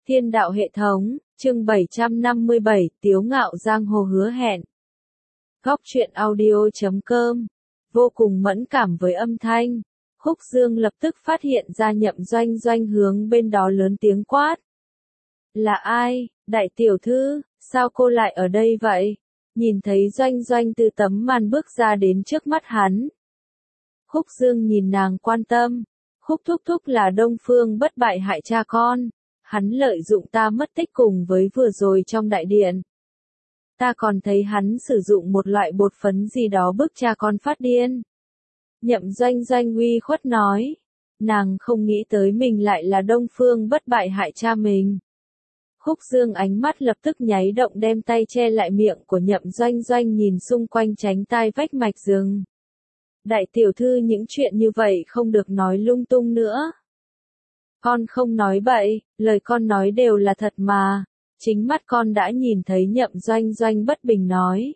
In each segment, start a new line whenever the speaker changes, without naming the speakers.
Thiên đạo hệ thống, chương 757, Tiếu ngạo giang hồ hứa hẹn. Góc truyện audio.com. Vô cùng mẫn cảm với âm thanh, Húc Dương lập tức phát hiện ra Nhậm Doanh Doanh hướng bên đó lớn tiếng quát. Là ai, đại tiểu thư, sao cô lại ở đây vậy? Nhìn thấy Doanh Doanh từ tấm màn bước ra đến trước mắt hắn. Húc Dương nhìn nàng quan tâm. Húc thúc thúc là Đông Phương bất bại hại cha con. Hắn lợi dụng ta mất tích cùng với vừa rồi trong đại điện. Ta còn thấy hắn sử dụng một loại bột phấn gì đó bức cha con phát điên. Nhậm Doanh Doanh uy khuất nói. Nàng không nghĩ tới mình lại là Đông Phương bất bại hại cha mình. Húc Dương ánh mắt lập tức nháy động đem tay che lại miệng của Nhậm Doanh Doanh nhìn xung quanh tránh tai vách mạch rừng. Đại tiểu thư những chuyện như vậy không được nói lung tung nữa. Con không nói bậy, lời con nói đều là thật mà. Chính mắt con đã nhìn thấy Nhậm Doanh Doanh bất bình nói.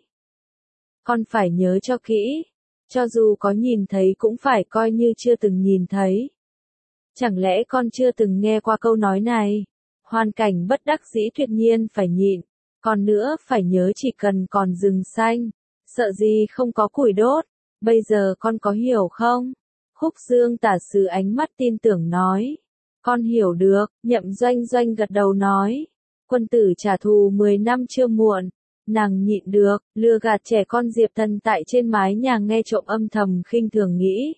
Con phải nhớ cho kỹ. Cho dù có nhìn thấy cũng phải coi như chưa từng nhìn thấy. Chẳng lẽ con chưa từng nghe qua câu nói này? Hoàn cảnh bất đắc dĩ tuyệt nhiên phải nhịn. Còn nữa phải nhớ chỉ cần còn rừng xanh. Sợ gì không có củi đốt. Bây giờ con có hiểu không? Húc Dương tả sứ ánh mắt tin tưởng nói. Con hiểu được, Nhậm Doanh Doanh gật đầu nói. Quân tử trả thù 10 năm chưa muộn. Nàng nhịn được, lừa gạt trẻ con Diệp Thần tại trên mái nhà nghe trộm âm thầm khinh thường nghĩ.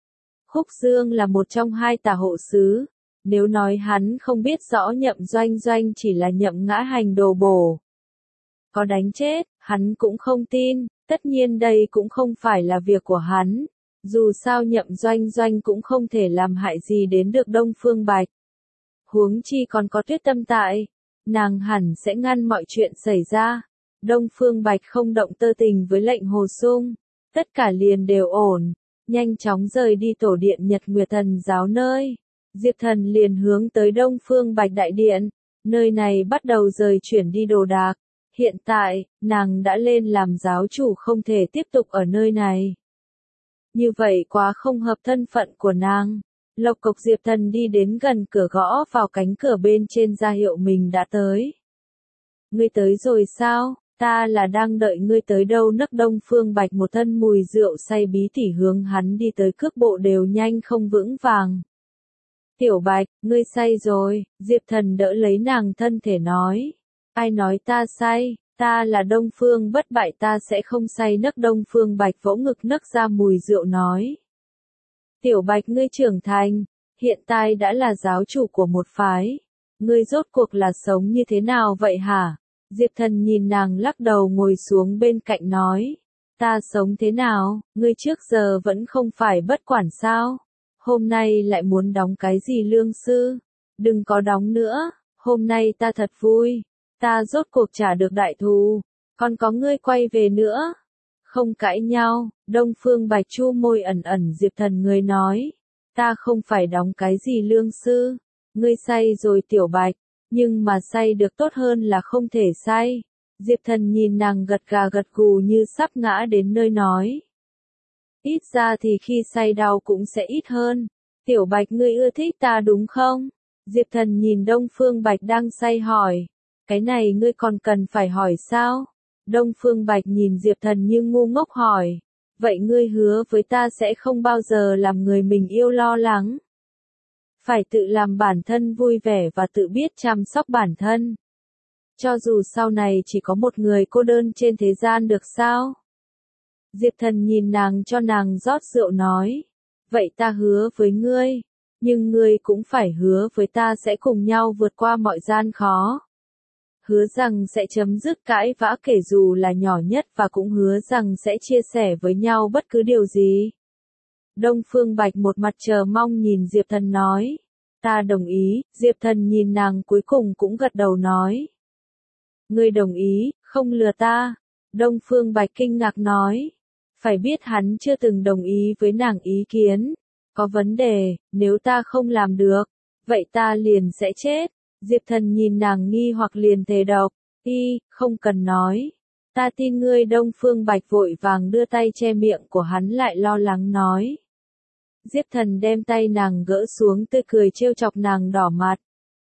Húc Dương là một trong hai tả hộ sứ. Nếu nói hắn không biết rõ Nhậm Doanh Doanh chỉ là Nhậm Ngã Hành đồ bổ. Có đánh chết, hắn cũng không tin, tất nhiên đây cũng không phải là việc của hắn. Dù sao Nhậm Doanh Doanh cũng không thể làm hại gì đến được Đông Phương Bạch. Huống chi còn có Tuyết Tâm tại, nàng hẳn sẽ ngăn mọi chuyện xảy ra. Đông Phương Bạch không động tơ tình với lệnh hồ sung, tất cả liền đều ổn, nhanh chóng rời đi tổ điện Nhật Nguyệt Thần giáo nơi. Diệp Thần liền hướng tới Đông Phương Bạch đại điện, nơi này bắt đầu rời chuyển đi đồ đạc. Hiện tại, nàng đã lên làm giáo chủ không thể tiếp tục ở nơi này. Như vậy quá không hợp thân phận của nàng. Lộc cộc Diệp Thần đi đến gần cửa gõ vào cánh cửa bên trên ra hiệu mình đã tới. Ngươi tới rồi sao? Ta là đang đợi ngươi tới đâu nấc. Đông Phương Bạch một thân mùi rượu say bí tỉ hướng hắn đi tới cước bộ đều nhanh không vững vàng. Tiểu Bạch, ngươi say rồi, Diệp Thần đỡ lấy nàng thân thể nói. Ai nói ta say, ta là Đông Phương bất bại ta sẽ không say nấc. Đông Phương Bạch vỗ ngực nấc ra mùi rượu nói. Tiểu Bạch ngươi trưởng thành, hiện tại đã là giáo chủ của một phái. Ngươi rốt cuộc là sống như thế nào vậy hả? Diệp Thần nhìn nàng lắc đầu ngồi xuống bên cạnh nói. Ta sống thế nào, ngươi trước giờ vẫn không phải bất quản sao? Hôm nay lại muốn đóng cái gì lương sư? Đừng có đóng nữa, hôm nay ta thật vui. Ta rốt cuộc trả được đại thù, còn có ngươi quay về nữa. Không cãi nhau, Đông Phương Bạch chu môi ẩn ẩn. Diệp Thần người nói. Ta không phải đóng cái gì lương sư. Ngươi say rồi Tiểu Bạch, nhưng mà say được tốt hơn là không thể say. Diệp Thần nhìn nàng gật gà gật gù như sắp ngã đến nơi nói. Ít ra thì khi say đau cũng sẽ ít hơn. Tiểu Bạch ngươi ưa thích ta đúng không? Diệp Thần nhìn Đông Phương Bạch đang say hỏi. Cái này ngươi còn cần phải hỏi sao? Đông Phương Bạch nhìn Diệp Thần như ngu ngốc hỏi. Vậy ngươi hứa với ta sẽ không bao giờ làm người mình yêu lo lắng. Phải tự làm bản thân vui vẻ và tự biết chăm sóc bản thân. Cho dù sau này chỉ có một người cô đơn trên thế gian được sao? Diệp Thần nhìn nàng cho nàng rót rượu nói. Vậy ta hứa với ngươi. Nhưng ngươi cũng phải hứa với ta sẽ cùng nhau vượt qua mọi gian khó. Hứa rằng sẽ chấm dứt cãi vã kể dù là nhỏ nhất và cũng hứa rằng sẽ chia sẻ với nhau bất cứ điều gì. Đông Phương Bạch một mặt chờ mong nhìn Diệp Thần nói. Ta đồng ý. Diệp Thần nhìn nàng cuối cùng cũng gật đầu nói. Ngươi đồng ý, không lừa ta. Đông Phương Bạch kinh ngạc nói. Phải biết hắn chưa từng đồng ý với nàng ý kiến. Có vấn đề, nếu ta không làm được, vậy ta liền sẽ chết. Diệp Thần nhìn nàng nghi hoặc liền thề độc. Không cần nói. Ta tin ngươi. Đông Phương Bạch vội vàng đưa tay che miệng của hắn lại lo lắng nói. Diệp Thần đem tay nàng gỡ xuống tươi cười trêu chọc nàng đỏ mặt.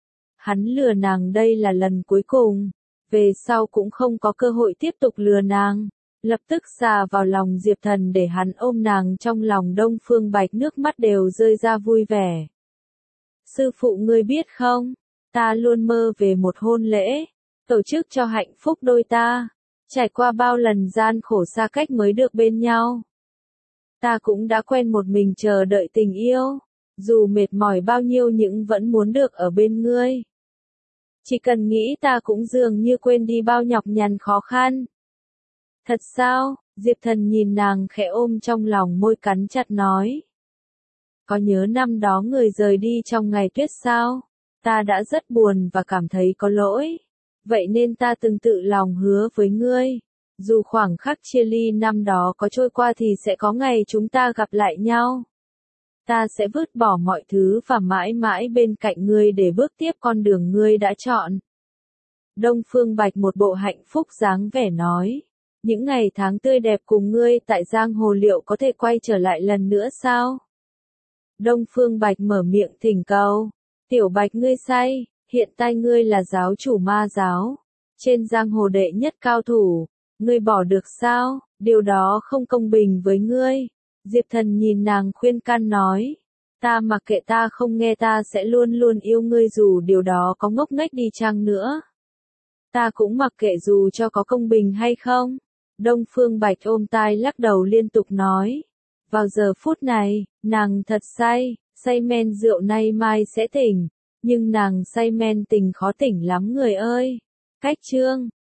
hắn lừa nàng đây là lần cuối cùng, về sau cũng không có cơ hội tiếp tục lừa nàng. Lập tức xà vào lòng Diệp Thần để hắn ôm nàng trong lòng. Đông Phương Bạch nước mắt đều rơi ra vui vẻ. Sư phụ ngươi biết không, ta luôn mơ về một hôn lễ, tổ chức cho hạnh phúc đôi ta, trải qua bao lần gian khổ xa cách mới được bên nhau. Ta cũng đã quen một mình chờ đợi tình yêu, dù mệt mỏi bao nhiêu nhưng vẫn muốn được ở bên ngươi. Chỉ cần nghĩ ta cũng dường như quên đi bao nhọc nhằn khó khăn. Thật sao? Diệp Thần nhìn nàng khẽ ôm trong lòng, môi cắn chặt nói. Có nhớ năm đó người rời đi trong ngày tuyết sao? Ta đã rất buồn và cảm thấy có lỗi. Vậy nên ta từng tự lòng hứa với ngươi. Dù khoảng khắc chia ly năm đó có trôi qua thì sẽ có ngày chúng ta gặp lại nhau. Ta sẽ vứt bỏ mọi thứ và mãi mãi bên cạnh ngươi để bước tiếp con đường ngươi đã chọn. Đông Phương Bạch một bộ hạnh phúc dáng vẻ nói. Những ngày tháng tươi đẹp cùng ngươi tại giang hồ liệu có thể quay trở lại lần nữa sao? Đông Phương Bạch mở miệng thỉnh cầu. Tiểu Bạch ngươi say, hiện tại ngươi là giáo chủ ma giáo. Trên giang hồ đệ nhất cao thủ, ngươi bỏ được sao? Điều đó không công bình với ngươi. Diệp Thần nhìn nàng khuyên can nói. Ta mặc kệ, ta không nghe, ta sẽ luôn luôn yêu ngươi dù điều đó có ngốc nghếch đi chăng nữa. Ta cũng mặc kệ dù cho có công bình hay không. Đông Phương Bạch ôm tai lắc đầu liên tục nói. Vào giờ phút này, nàng thật say men rượu nay mai sẽ tỉnh. Nhưng nàng say men tình khó tỉnh lắm người ơi. Cách chương